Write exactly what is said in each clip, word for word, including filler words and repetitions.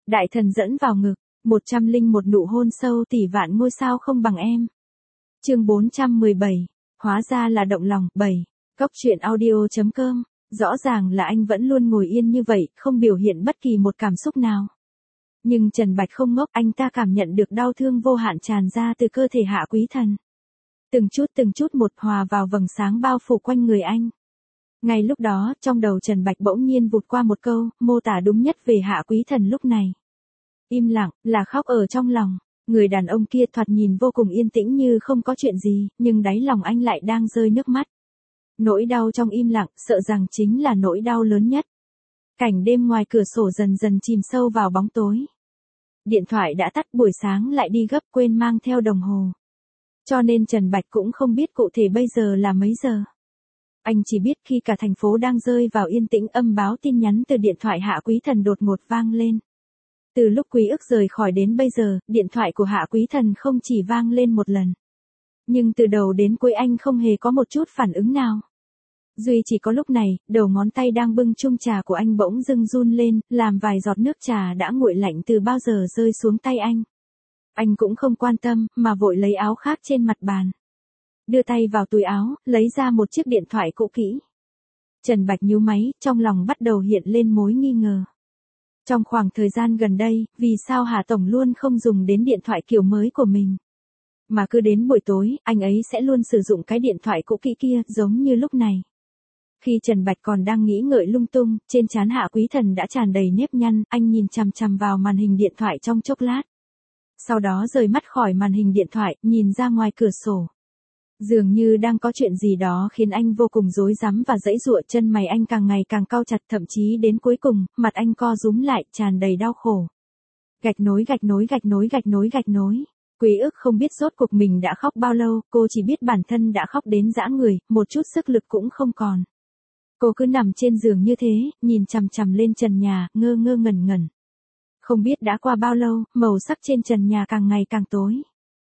Đại thần dẫn vào ngực, một trăm linh một nụ hôn sâu tỷ vạn ngôi sao không bằng em. Chương bốn trăm mười bảy, hóa ra là động lòng. bảy. Cốc truyện audio.com. Rõ ràng là anh vẫn luôn ngồi yên như vậy, không biểu hiện bất kỳ một cảm xúc nào. Nhưng Trần Bạch không ngốc, anh ta cảm nhận được đau thương vô hạn tràn ra từ cơ thể Hạ Quý Thần. Từng chút từng chút một hòa vào vầng sáng bao phủ quanh người anh. Ngay lúc đó, trong đầu Trần Bạch bỗng nhiên vụt qua một câu, mô tả đúng nhất về Hạ Quý Thần lúc này. Im lặng, là khóc ở trong lòng. Người đàn ông kia thoạt nhìn vô cùng yên tĩnh như không có chuyện gì, nhưng đáy lòng anh lại đang rơi nước mắt. Nỗi đau trong im lặng, sợ rằng chính là nỗi đau lớn nhất. Cảnh đêm ngoài cửa sổ dần dần chìm sâu vào bóng tối. Điện thoại đã tắt, buổi sáng lại đi gấp, quên mang theo đồng hồ. Cho nên Trần Bạch cũng không biết cụ thể bây giờ là mấy giờ. Anh chỉ biết khi cả thành phố đang rơi vào yên tĩnh, âm báo tin nhắn từ điện thoại Hạ Quý Thần đột ngột vang lên. Từ lúc Quý Ức rời khỏi đến bây giờ, điện thoại của Hạ Quý Thần không chỉ vang lên một lần. Nhưng từ đầu đến cuối anh không hề có một chút phản ứng nào. Duy chỉ có lúc này, đầu ngón tay đang bưng chung trà của anh bỗng dưng run lên, làm vài giọt nước trà đã nguội lạnh từ bao giờ rơi xuống tay anh. Anh cũng không quan tâm, mà vội lấy áo khác trên mặt bàn. Đưa tay vào túi áo, lấy ra một chiếc điện thoại cũ kỹ. Trần Bạch nhíu máy, trong lòng bắt đầu hiện lên mối nghi ngờ. Trong khoảng thời gian gần đây, vì sao Hà Tổng luôn không dùng đến điện thoại kiểu mới của mình? Mà cứ đến buổi tối, anh ấy sẽ luôn sử dụng cái điện thoại cũ kỹ kia, giống như lúc này. Khi Trần Bạch còn đang nghĩ ngợi lung tung, trên trán Hạ Quý Thần đã tràn đầy nếp nhăn, anh nhìn chằm chằm vào màn hình điện thoại trong chốc lát. Sau đó rời mắt khỏi màn hình điện thoại, nhìn ra ngoài cửa sổ. Dường như đang có chuyện gì đó khiến anh vô cùng rối rắm và giãy giụa, chân mày anh càng ngày càng cau chặt, thậm chí đến cuối cùng, mặt anh co rúm lại, tràn đầy đau khổ. Gạch nối gạch nối gạch nối gạch nối gạch nối. Quý Ức không biết rốt cuộc mình đã khóc bao lâu, cô chỉ biết bản thân đã khóc đến rã người, một chút sức lực cũng không còn. Cô cứ nằm trên giường như thế, nhìn chằm chằm lên trần nhà, ngơ ngơ ngẩn ngẩn. Không biết đã qua bao lâu, màu sắc trên trần nhà càng ngày càng tối.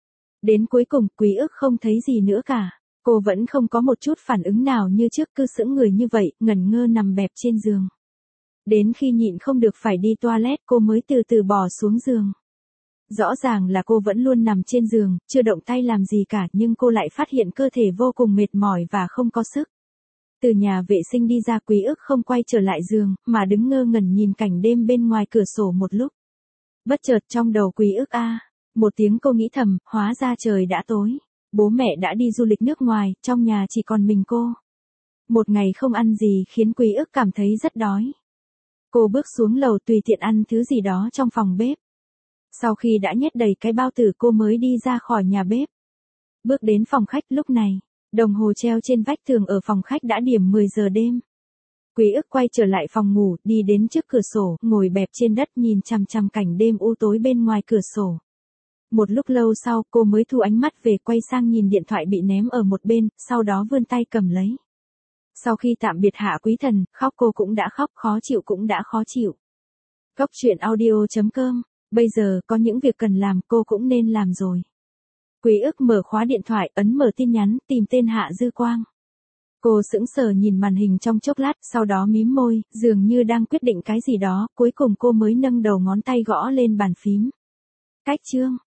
Đến cuối cùng, Quý Ức không thấy gì nữa cả. Cô vẫn không có một chút phản ứng nào như trước, cứ sững người như vậy, ngẩn ngơ nằm bẹp trên giường. Đến khi nhịn không được phải đi toilet, cô mới từ từ bò xuống giường. Rõ ràng là cô vẫn luôn nằm trên giường, chưa động tay làm gì cả, nhưng cô lại phát hiện cơ thể vô cùng mệt mỏi và không có sức. Từ nhà vệ sinh đi ra, Quý Ức không quay trở lại giường, mà đứng ngơ ngẩn nhìn cảnh đêm bên ngoài cửa sổ một lúc. Bất chợt trong đầu Quý Ức a, một tiếng cô nghĩ thầm, hóa ra trời đã tối. Bố mẹ đã đi du lịch nước ngoài, trong nhà chỉ còn mình cô. Một ngày không ăn gì khiến Quý Ức cảm thấy rất đói. Cô bước xuống lầu tùy tiện ăn thứ gì đó trong phòng bếp. Sau khi đã nhét đầy cái bao tử, cô mới đi ra khỏi nhà bếp. Bước đến phòng khách, lúc này, đồng hồ treo trên vách tường ở phòng khách đã điểm mười giờ đêm. Quý Ức quay trở lại phòng ngủ, đi đến trước cửa sổ, ngồi bẹp trên đất nhìn chằm chằm cảnh đêm u tối bên ngoài cửa sổ. Một lúc lâu sau, cô mới thu ánh mắt về, quay sang nhìn điện thoại bị ném ở một bên, sau đó vươn tay cầm lấy. Sau khi tạm biệt Hạ Quý Thần, khóc cô cũng đã khóc, khó chịu cũng đã khó chịu. Cốc truyện audio.com. Bây giờ, có những việc cần làm, cô cũng nên làm rồi. Quý Ức mở khóa điện thoại, ấn mở tin nhắn, tìm tên Hạ Dư Quang. Cô sững sờ nhìn màn hình trong chốc lát, sau đó mím môi, dường như đang quyết định cái gì đó, cuối cùng cô mới nâng đầu ngón tay gõ lên bàn phím. Cách chương.